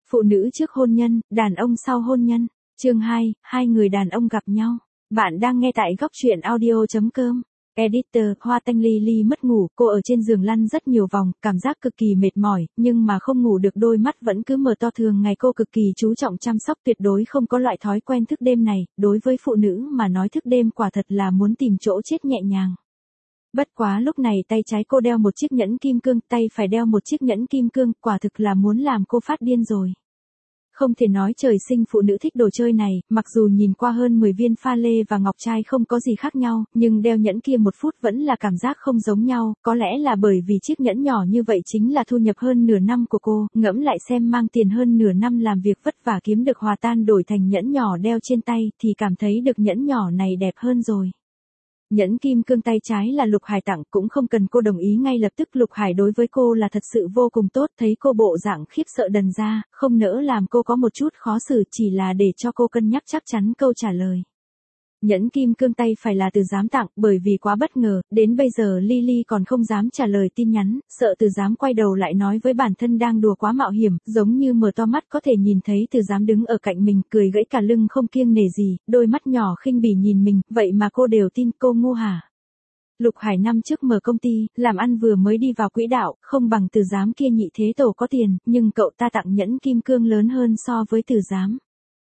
Phụ nữ trước hôn nhân, đàn ông sau hôn nhân. Chương 2, hai người đàn ông gặp nhau. Bạn đang nghe tại góc truyện audio.com. Editor, Hoa Tanh Ly mất ngủ, cô ở trên giường lăn rất nhiều vòng, cảm giác cực kỳ mệt mỏi, nhưng mà không ngủ được, đôi mắt vẫn cứ mở to. Thường ngày cô cực kỳ chú trọng chăm sóc, tuyệt đối không có loại thói quen thức đêm này, đối với phụ nữ mà nói thức đêm quả thật là muốn tìm chỗ chết nhẹ nhàng. Bất quá lúc này tay trái cô đeo một chiếc nhẫn kim cương, tay phải đeo một chiếc nhẫn kim cương, quả thực là muốn làm cô phát điên rồi. Không thể nói trời sinh phụ nữ thích đồ chơi này, mặc dù nhìn qua hơn 10 viên pha lê và ngọc trai không có gì khác nhau, nhưng đeo nhẫn kia một phút vẫn là cảm giác không giống nhau, có lẽ là bởi vì chiếc nhẫn nhỏ như vậy chính là thu nhập hơn nửa năm của cô, ngẫm lại xem mang tiền hơn nửa năm làm việc vất vả kiếm được hòa tan đổi thành nhẫn nhỏ đeo trên tay thì cảm thấy được nhẫn nhỏ này đẹp hơn rồi. Nhẫn kim cương tay trái là Lục Hải tặng, cũng không cần cô đồng ý ngay lập tức, Lục Hải đối với cô là thật sự vô cùng tốt, thấy cô bộ dạng khiếp sợ đần ra, không nỡ làm cô có một chút khó xử, chỉ là để cho cô cân nhắc chắc chắn câu trả lời. Nhẫn kim cương tay phải là Từ Giám tặng, bởi vì quá bất ngờ, đến bây giờ Lily còn không dám trả lời tin nhắn, sợ Từ Giám quay đầu lại nói với bản thân đang đùa quá mạo hiểm, giống như mở to mắt có thể nhìn thấy Từ Giám đứng ở cạnh mình, cười gãy cả lưng không kiêng nể gì, đôi mắt nhỏ khinh bỉ nhìn mình, vậy mà cô đều tin, cô ngu hả? Lục Hải năm trước mở công ty, làm ăn vừa mới đi vào quỹ đạo, không bằng Từ Giám kia nhị thế tổ có tiền, nhưng cậu ta tặng nhẫn kim cương lớn hơn so với Từ Giám.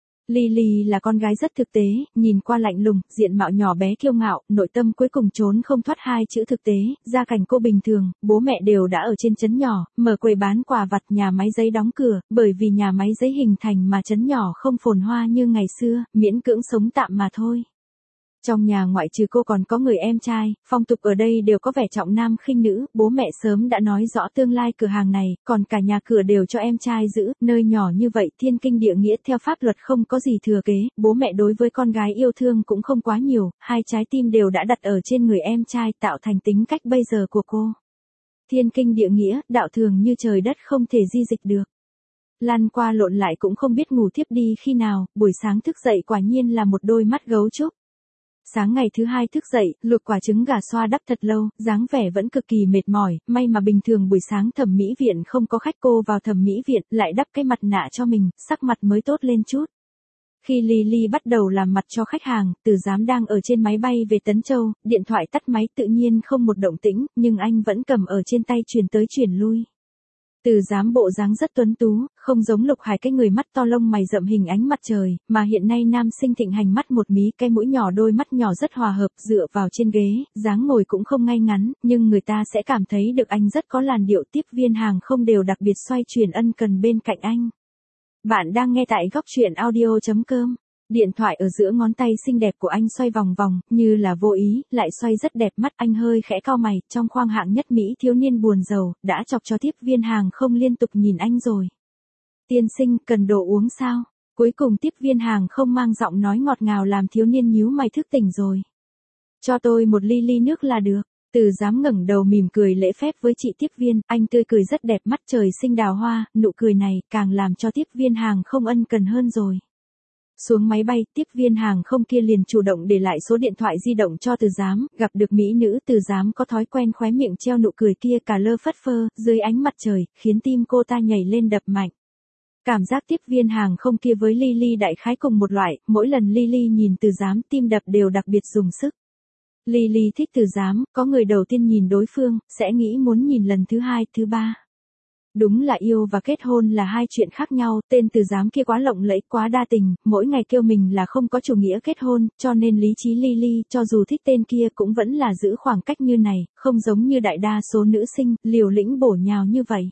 Lily là con gái rất thực tế, nhìn qua lạnh lùng, diện mạo nhỏ bé kiêu ngạo, nội tâm cuối cùng trốn không thoát hai chữ thực tế, gia cảnh cô bình thường, bố mẹ đều đã ở trên trấn nhỏ, mở quầy bán quà vặt, nhà máy giấy đóng cửa, bởi vì nhà máy giấy hình thành mà trấn nhỏ không phồn hoa như ngày xưa, miễn cưỡng sống tạm mà thôi. Trong nhà ngoại trừ cô còn có người em trai, phong tục ở đây đều có vẻ trọng nam khinh nữ, bố mẹ sớm đã nói rõ tương lai cửa hàng này, còn cả nhà cửa đều cho em trai giữ, nơi nhỏ như vậy thiên kinh địa nghĩa theo pháp luật không có gì thừa kế, bố mẹ đối với con gái yêu thương cũng không quá nhiều, hai trái tim đều đã đặt ở trên người em trai tạo thành tính cách bây giờ của cô. Thiên kinh địa nghĩa, đạo thường như trời đất không thể di dịch được. Lăn qua lộn lại cũng không biết ngủ thiếp đi khi nào, buổi sáng thức dậy quả nhiên là một đôi mắt gấu trúc. Sáng ngày thứ hai thức dậy, luộc quả trứng gà xoa đắp thật lâu, dáng vẻ vẫn cực kỳ mệt mỏi, may mà bình thường buổi sáng thẩm mỹ viện không có khách, cô vào thẩm mỹ viện, lại đắp cái mặt nạ cho mình, sắc mặt mới tốt lên chút. Khi Lily bắt đầu làm mặt cho khách hàng, Từ Giám đang ở trên máy bay về Tấn Châu, điện thoại tắt máy tự nhiên không một động tĩnh, nhưng anh vẫn cầm ở trên tay truyền tới truyền lui. Từ Giám bộ dáng rất tuấn tú, không giống Lục Hải cái người mắt to lông mày rậm hình ánh mặt trời, mà hiện nay nam sinh thịnh hành mắt một mí, cái mũi nhỏ, đôi mắt nhỏ rất hòa hợp, dựa vào trên ghế, dáng ngồi cũng không ngay ngắn, nhưng người ta sẽ cảm thấy được anh rất có làn điệu, tiếp viên hàng không đều đặc biệt xoay chuyển ân cần bên cạnh anh. Bạn đang nghe tại góc truyện audio.com. Điện thoại ở giữa ngón tay xinh đẹp của anh xoay vòng vòng, như là vô ý, lại xoay rất đẹp, mắt anh hơi khẽ cau mày, trong khoang hạng nhất Mỹ thiếu niên buồn rầu, đã chọc cho tiếp viên hàng không liên tục nhìn anh rồi. Tiên sinh, cần đồ uống sao? Cuối cùng tiếp viên hàng không mang giọng nói ngọt ngào làm thiếu niên nhíu mày, thức tỉnh rồi. Cho tôi một ly nước là được. Từ Giám ngẩng đầu mỉm cười lễ phép với chị tiếp viên, anh tươi cười rất đẹp, mắt trời sinh đào hoa, nụ cười này càng làm cho tiếp viên hàng không ân cần hơn rồi. Xuống máy bay, tiếp viên hàng không kia liền chủ động để lại số điện thoại di động cho Từ Giám, gặp được mỹ nữ, Từ Giám có thói quen khóe miệng treo nụ cười kia cả lơ phất phơ, dưới ánh mặt trời, khiến tim cô ta nhảy lên đập mạnh. Cảm giác tiếp viên hàng không kia với Lily đại khái cùng một loại, mỗi lần Lily nhìn Từ Giám tim đập đều đặc biệt dùng sức. Lily thích Từ Giám, có người đầu tiên nhìn đối phương, sẽ nghĩ muốn nhìn lần thứ hai, thứ ba. Đúng là yêu và kết hôn là hai chuyện khác nhau, tên Từ Giám kia quá lộng lẫy, quá đa tình, mỗi ngày kêu mình là không có chủ nghĩa kết hôn, cho nên lý trí Lily, cho dù thích tên kia cũng vẫn là giữ khoảng cách như này, không giống như đại đa số nữ sinh, liều lĩnh bổ nhào như vậy.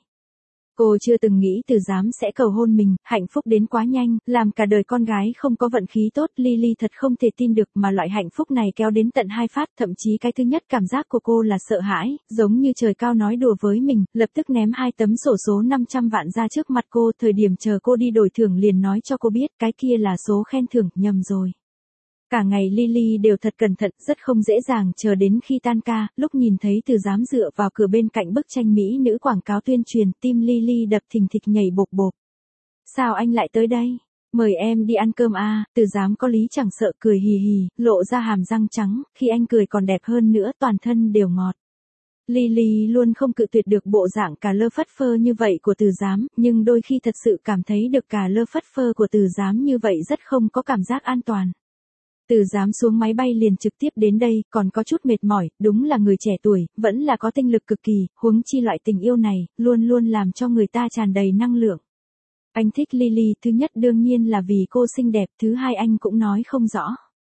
Cô chưa từng nghĩ Từ Giám sẽ cầu hôn mình, hạnh phúc đến quá nhanh, làm cả đời con gái không có vận khí tốt, Lily thật không thể tin được mà loại hạnh phúc này kéo đến tận hai phát, thậm chí cái thứ nhất cảm giác của cô là sợ hãi, giống như trời cao nói đùa với mình, lập tức ném hai tấm xổ số 500 vạn ra trước mặt cô, thời điểm chờ cô đi đổi thưởng liền nói cho cô biết cái kia là số khen thưởng, nhầm rồi. Cả ngày Lily đều thật cẩn thận, rất không dễ dàng, chờ đến khi tan ca, lúc nhìn thấy Từ Giám dựa vào cửa bên cạnh bức tranh mỹ nữ quảng cáo tuyên truyền, tim Lily đập thình thịch nhảy bộp bộp. Sao anh lại tới đây? Mời em đi ăn cơm à, Từ Giám có lý chẳng sợ, cười hì hì, lộ ra hàm răng trắng, khi anh cười còn đẹp hơn nữa, toàn thân đều ngọt. Lily luôn không cự tuyệt được bộ dạng cà lơ phất phơ như vậy của Từ Giám, nhưng đôi khi thật sự cảm thấy được cà lơ phất phơ của Từ Giám như vậy rất không có cảm giác an toàn. Từ Giám xuống máy bay liền trực tiếp đến đây, còn có chút mệt mỏi, đúng là người trẻ tuổi, vẫn là có tinh lực cực kỳ, huống chi loại tình yêu này, luôn luôn làm cho người ta tràn đầy năng lượng. Anh thích Lily, thứ nhất đương nhiên là vì cô xinh đẹp, thứ hai anh cũng nói không rõ.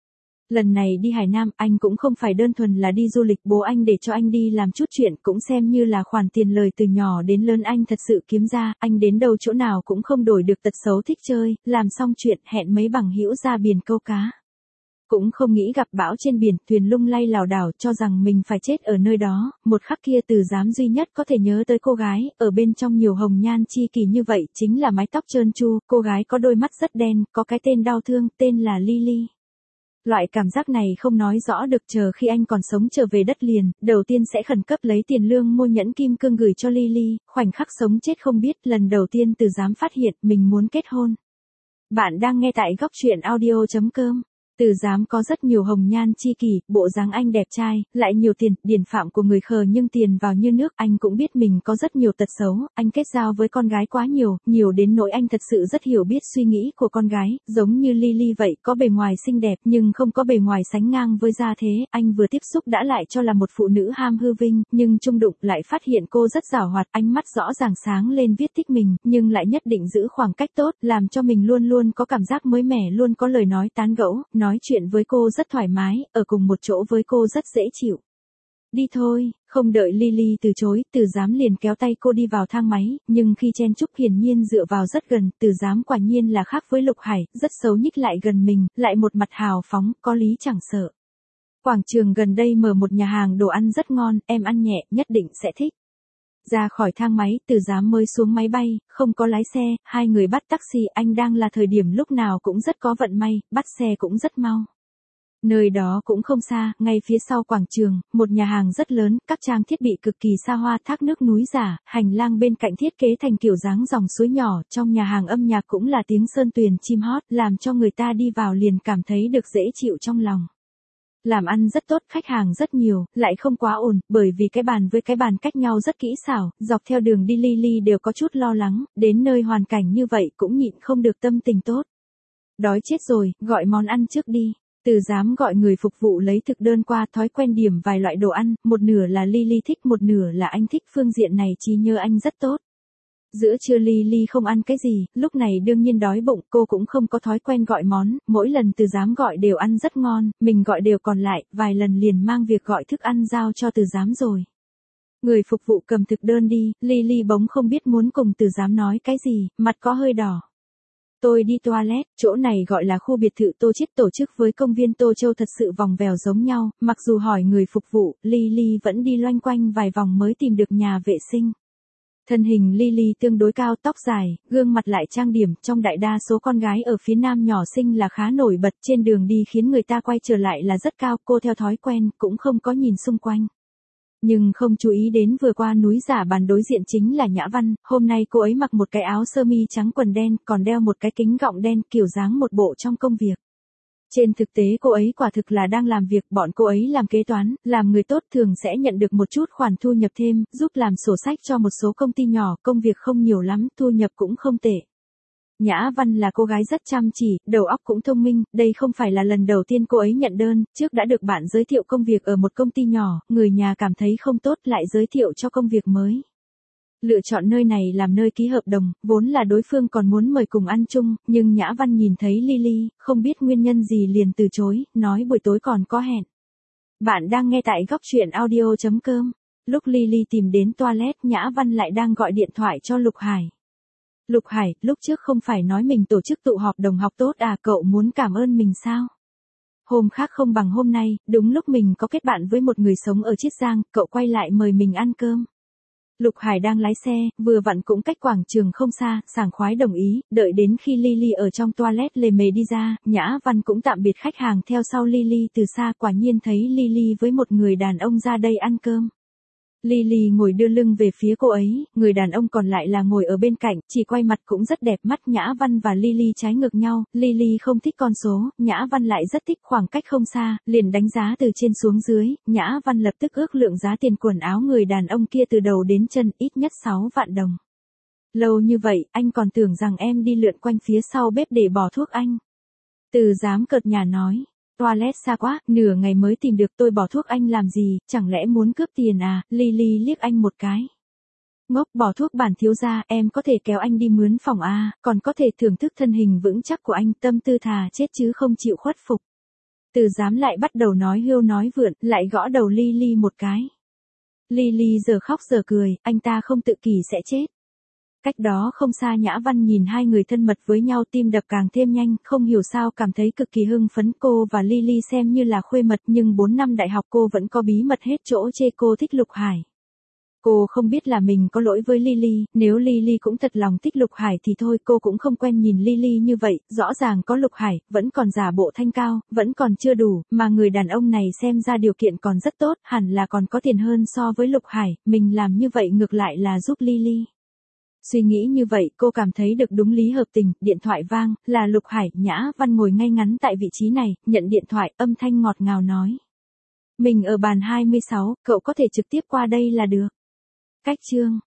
Lần này đi Hải Nam, anh cũng không phải đơn thuần là đi du lịch, bố anh để cho anh đi làm chút chuyện, cũng xem như là khoản tiền lời từ nhỏ đến lớn anh thật sự kiếm ra, anh đến đâu chỗ nào cũng không đổi được tật xấu thích chơi, làm xong chuyện hẹn mấy bằng hữu ra biển câu cá. Cũng không nghĩ gặp bão trên biển, thuyền lung lay lảo đảo, cho rằng mình phải chết ở nơi đó, một khắc kia Từ Giám duy nhất có thể nhớ tới cô gái, ở bên trong nhiều hồng nhan chi kỳ như vậy, chính là mái tóc trơn tru, cô gái có đôi mắt rất đen, có cái tên đau thương, tên là Lily. Loại cảm giác này không nói rõ được, chờ khi anh còn sống trở về đất liền, đầu tiên sẽ khẩn cấp lấy tiền lương mua nhẫn kim cương gửi cho Lily, khoảnh khắc sống chết không biết, lần đầu tiên Từ Giám phát hiện mình muốn kết hôn. Bạn đang nghe tại góc truyện audio.com. Từ Giám có rất nhiều hồng nhan chi kỷ, bộ dáng anh đẹp trai, lại nhiều tiền, điển phạm của người khờ nhưng tiền vào như nước, anh cũng biết mình có rất nhiều tật xấu, anh kết giao với con gái quá nhiều, nhiều đến nỗi anh thật sự rất hiểu biết suy nghĩ của con gái, giống như Lily vậy, có bề ngoài xinh đẹp nhưng không có bề ngoài sánh ngang với gia thế, anh vừa tiếp xúc đã lại cho là một phụ nữ ham hư vinh, nhưng chung đụng lại phát hiện cô rất giàu hoạt, ánh mắt rõ ràng sáng lên viết thích mình, nhưng lại nhất định giữ khoảng cách tốt, làm cho mình luôn luôn có cảm giác mới mẻ, luôn có lời nói tán gẫu, nói chuyện với cô rất thoải mái, ở cùng một chỗ với cô rất dễ chịu. Đi thôi, không đợi Lily từ chối, Từ Giám liền kéo tay cô đi vào thang máy, nhưng khi chen chúc hiển nhiên dựa vào rất gần, Từ Giám quả nhiên là khác với Lục Hải, rất xấu nhích lại gần mình, lại một mặt hào phóng, có lý chẳng sợ. Quảng trường gần đây mở một nhà hàng đồ ăn rất ngon, em ăn nhẹ, nhất định sẽ thích. Ra khỏi thang máy, Từ Giám mới xuống máy bay, không có lái xe, hai người bắt taxi, anh đang là thời điểm lúc nào cũng rất có vận may, bắt xe cũng rất mau. Nơi đó cũng không xa, ngay phía sau quảng trường, một nhà hàng rất lớn, các trang thiết bị cực kỳ xa hoa, thác nước núi giả, hành lang bên cạnh thiết kế thành kiểu dáng dòng suối nhỏ, trong nhà hàng âm nhạc cũng là tiếng sơn tuyền chim hót, làm cho người ta đi vào liền cảm thấy được dễ chịu trong lòng. Làm ăn rất tốt, khách hàng rất nhiều, lại không quá ồn, bởi vì cái bàn với cái bàn cách nhau rất kỹ xảo, dọc theo đường đi Lily đều có chút lo lắng, đến nơi hoàn cảnh như vậy cũng nhịn không được tâm tình tốt. Đói chết rồi, gọi món ăn trước đi. Từ Giám gọi người phục vụ lấy thực đơn qua, thói quen điểm vài loại đồ ăn, một nửa là Lily thích, một nửa là anh thích, phương diện này trí nhớ anh rất tốt. Giữa trưa Lily không ăn cái gì, lúc này đương nhiên đói bụng, cô cũng không có thói quen gọi món, mỗi lần Từ Giám gọi đều ăn rất ngon, mình gọi đều còn lại, vài lần liền mang việc gọi thức ăn giao cho Từ Giám rồi. Người phục vụ cầm thực đơn đi, Lily bỗng không biết muốn cùng Từ Giám nói cái gì, mặt có hơi đỏ. Tôi đi toilet, chỗ này gọi là khu biệt thự Tô Chiết tổ chức với công viên Tô Châu thật sự vòng vèo giống nhau, mặc dù hỏi người phục vụ, Lily vẫn đi loanh quanh vài vòng mới tìm được nhà vệ sinh. Thân hình Lily tương đối cao, tóc dài, gương mặt lại trang điểm, trong đại đa số con gái ở phía Nam nhỏ xinh là khá nổi bật, trên đường đi khiến người ta quay trở lại là rất cao, cô theo thói quen, cũng không có nhìn xung quanh. Nhưng không chú ý đến vừa qua núi giả bàn đối diện chính là Nhã Văn, hôm nay cô ấy mặc một cái áo sơ mi trắng quần đen, còn đeo một cái kính gọng đen, kiểu dáng một bộ trong công việc. Trên thực tế cô ấy quả thực là đang làm việc, bọn cô ấy làm kế toán, làm người tốt thường sẽ nhận được một chút khoản thu nhập thêm, giúp làm sổ sách cho một số công ty nhỏ, công việc không nhiều lắm, thu nhập cũng không tệ. Nhã Văn là cô gái rất chăm chỉ, đầu óc cũng thông minh, đây không phải là lần đầu tiên cô ấy nhận đơn, trước đã được bạn giới thiệu công việc ở một công ty nhỏ, người nhà cảm thấy không tốt lại giới thiệu cho công việc mới. Lựa chọn nơi này làm nơi ký hợp đồng, vốn là đối phương còn muốn mời cùng ăn chung, nhưng Nhã Văn nhìn thấy Lily, không biết nguyên nhân gì liền từ chối, nói buổi tối còn có hẹn. Bạn đang nghe tại góc truyện audio.com. Lúc Lily tìm đến toilet, Nhã Văn lại đang gọi điện thoại cho Lục Hải. Lục Hải, lúc trước không phải nói mình tổ chức tụ họp đồng học tốt à, cậu muốn cảm ơn mình sao? Hôm khác không bằng hôm nay, đúng lúc mình có kết bạn với một người sống ở Chiết Giang, cậu quay lại mời mình ăn cơm. Lục Hải đang lái xe, vừa vặn cũng cách quảng trường không xa, sảng khoái đồng ý, đợi đến khi Lily ở trong toilet lề mề đi ra, Nhã Văn cũng tạm biệt khách hàng theo sau Lily từ xa, quả nhiên thấy Lily với một người đàn ông ra đây ăn cơm. Lily ngồi đưa lưng về phía cô ấy, người đàn ông còn lại là ngồi ở bên cạnh, chỉ quay mặt cũng rất đẹp mắt. Nhã Văn và Lily trái ngược nhau, Lily không thích con số, Nhã Văn lại rất thích khoảng cách không xa, liền đánh giá từ trên xuống dưới, Nhã Văn lập tức ước lượng giá tiền quần áo người đàn ông kia từ đầu đến chân, ít nhất 6 vạn đồng. Lâu như vậy, anh còn tưởng rằng em đi lượn quanh phía sau bếp để bỏ thuốc anh. Từ dám cợt nhả nói. Toilet xa quá, nửa ngày mới tìm được, tôi bỏ thuốc anh làm gì, chẳng lẽ muốn cướp tiền à? Lily liếc anh một cái. Ngốc, bỏ thuốc bản thiếu gia, em có thể kéo anh đi mướn phòng à, còn có thể thưởng thức thân hình vững chắc của anh, tâm tư thà chết chứ không chịu khuất phục. Từ dám lại bắt đầu nói hưu nói vượn, lại gõ đầu Lily một cái. Lily giờ khóc giờ cười, anh ta không tự kỷ sẽ chết. Cách đó không xa Nhã Văn nhìn hai người thân mật với nhau, tim đập càng thêm nhanh, không hiểu sao cảm thấy cực kỳ hưng phấn. Cô và Lily xem như là khuê mật, nhưng 4 năm đại học cô vẫn có bí mật hết chỗ chê cô thích Lục Hải. Cô không biết là mình có lỗi với Lily, nếu Lily cũng thật lòng thích Lục Hải thì thôi, cô cũng không quen nhìn Lily như vậy, rõ ràng có Lục Hải, vẫn còn giả bộ thanh cao, vẫn còn chưa đủ, mà người đàn ông này xem ra điều kiện còn rất tốt, hẳn là còn có tiền hơn so với Lục Hải, mình làm như vậy ngược lại là giúp Lily. Suy nghĩ như vậy, cô cảm thấy được đúng lý hợp tình, điện thoại vang, là Lục Hải. Nhã Văn ngồi ngay ngắn tại vị trí này, nhận điện thoại, âm thanh ngọt ngào nói. Mình ở bàn 26, cậu có thể trực tiếp qua đây là được. Cách chương.